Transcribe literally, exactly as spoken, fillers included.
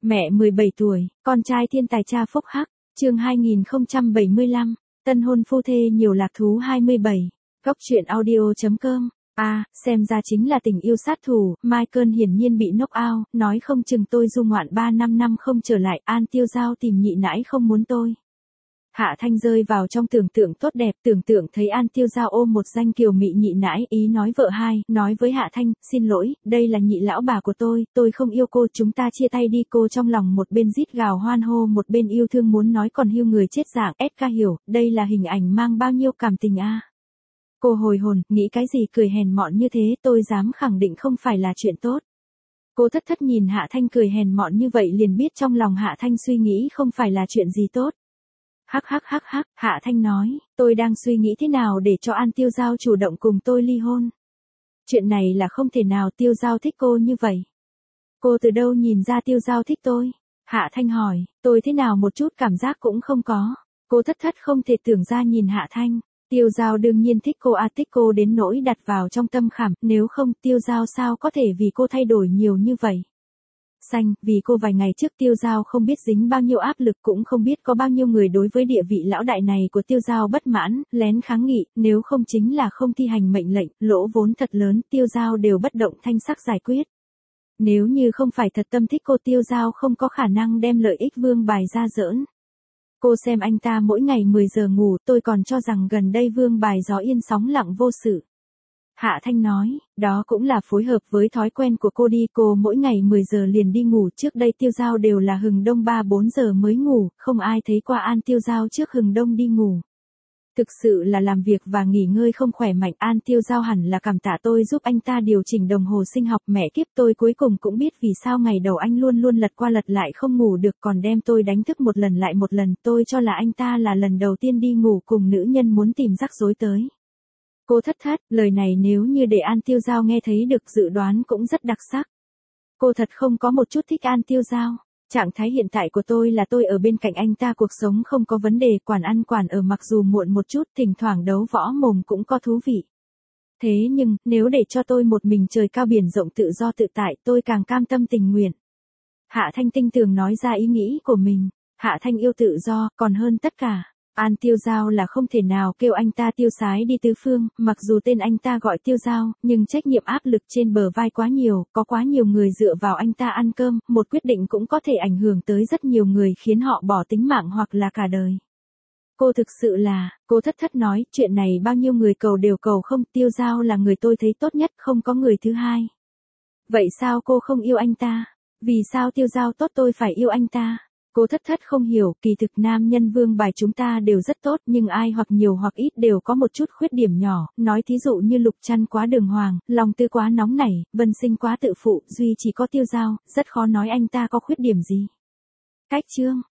Mẹ mười bảy tuổi, con trai thiên tài cha phúc hắc, chương hai nghìn không trăm bảy mươi lăm, tân hôn phu thê nhiều lạc thú hai mươi bảy, góc truyện audio chấm com. À, xem ra chính là tình yêu sát thủ, Michael hiển nhiên bị knock out, nói không chừng tôi du ngoạn ba năm năm không trở lại, An Tiêu Giao tìm nhị nãi không muốn tôi. Hạ Thanh rơi vào trong tưởng tượng tốt đẹp, tưởng tượng thấy An Tiêu Giao ôm một danh kiều mị nhị nãi, ý nói vợ hai, nói với Hạ Thanh, xin lỗi, đây là nhị lão bà của tôi, tôi không yêu cô, chúng ta chia tay đi. Cô trong lòng một bên rít gào hoan hô, một bên yêu thương muốn nói còn hiu người chết dạng, ét ca hiểu, đây là hình ảnh mang bao nhiêu cảm tình a. À. Cô hồi hồn, nghĩ cái gì cười hèn mọn như thế, tôi dám khẳng định không phải là chuyện tốt. Cô thất thất nhìn Hạ Thanh cười hèn mọn như vậy liền biết trong lòng Hạ Thanh suy nghĩ không phải là chuyện gì tốt. Hắc hắc hắc hắc, Hạ Thanh nói, tôi đang suy nghĩ thế nào để cho An Tiêu Giao chủ động cùng tôi ly hôn. Chuyện này là không thể nào, Tiêu Giao thích cô như vậy. Cô từ đâu nhìn ra Tiêu Giao thích tôi? Hạ Thanh hỏi, tôi thế nào một chút cảm giác cũng không có. Cô thất thất không thể tưởng ra nhìn Hạ Thanh. Tiêu Giao đương nhiên thích cô à, thích cô đến nỗi đặt vào trong tâm khảm, nếu không Tiêu Giao sao có thể vì cô thay đổi nhiều như vậy. Xanh, vì cô vài ngày trước Tiêu Giao không biết dính bao nhiêu áp lực, cũng không biết có bao nhiêu người đối với địa vị lão đại này của Tiêu Giao bất mãn, lén kháng nghị, nếu không chính là không thi hành mệnh lệnh, lỗ vốn thật lớn, Tiêu Giao đều bất động thanh sắc giải quyết. Nếu như không phải thật tâm thích cô, Tiêu Giao không có khả năng đem lợi ích Vương Bài ra giỡn. Cô xem anh ta mỗi ngày mười giờ ngủ, tôi còn cho rằng gần đây Vương Bài gió yên sóng lặng vô sự. Hạ Thanh nói, đó cũng là phối hợp với thói quen của cô đi, cô mỗi ngày mười giờ liền đi ngủ, trước đây Tiêu Giao đều là hừng đông ba bốn giờ mới ngủ, không ai thấy qua An Tiêu Giao trước hừng đông đi ngủ. Thực sự là làm việc và nghỉ ngơi không khỏe mạnh, An Tiêu Giao hẳn là cảm tạ tôi giúp anh ta điều chỉnh đồng hồ sinh học, mẹ kiếp, tôi cuối cùng cũng biết vì sao ngày đầu anh luôn luôn lật qua lật lại không ngủ được, còn đem tôi đánh thức một lần lại một lần, tôi cho là anh ta là lần đầu tiên đi ngủ cùng nữ nhân muốn tìm rắc rối tới. Cô thất thất, lời này nếu như để An Tiêu Giao nghe thấy được dự đoán cũng rất đặc sắc. Cô thật không có một chút thích An Tiêu Giao. Trạng thái hiện tại của tôi là tôi ở bên cạnh anh ta, cuộc sống không có vấn đề, quản ăn quản ở, mặc dù muộn một chút, thỉnh thoảng đấu võ mồm cũng có thú vị. Thế nhưng, nếu để cho tôi một mình trời cao biển rộng tự do tự tại, tôi càng cam tâm tình nguyện. Hạ Thanh tinh tường nói ra ý nghĩ của mình. Hạ Thanh yêu tự do, còn hơn tất cả. An Tiêu Giao là không thể nào kêu anh ta tiêu sái đi tứ phương, mặc dù tên anh ta gọi Tiêu Giao, nhưng trách nhiệm áp lực trên bờ vai quá nhiều, có quá nhiều người dựa vào anh ta ăn cơm, một quyết định cũng có thể ảnh hưởng tới rất nhiều người khiến họ bỏ tính mạng hoặc là cả đời. Cô thực sự là, cô thất thất nói, chuyện này bao nhiêu người cầu đều cầu không, Tiêu Giao là người tôi thấy tốt nhất, không có người thứ hai. Vậy sao cô không yêu anh ta? Vì sao Tiêu Giao tốt tôi phải yêu anh ta? Cô thất thất không hiểu, kỳ thực nam nhân Vương Bài chúng ta đều rất tốt, nhưng ai hoặc nhiều hoặc ít đều có một chút khuyết điểm nhỏ, nói thí dụ như Lục Trăn quá đường hoàng, lòng tư quá nóng nảy, Vân Sinh quá tự phụ, duy chỉ có Tiêu Giao, rất khó nói anh ta có khuyết điểm gì. Cách chương,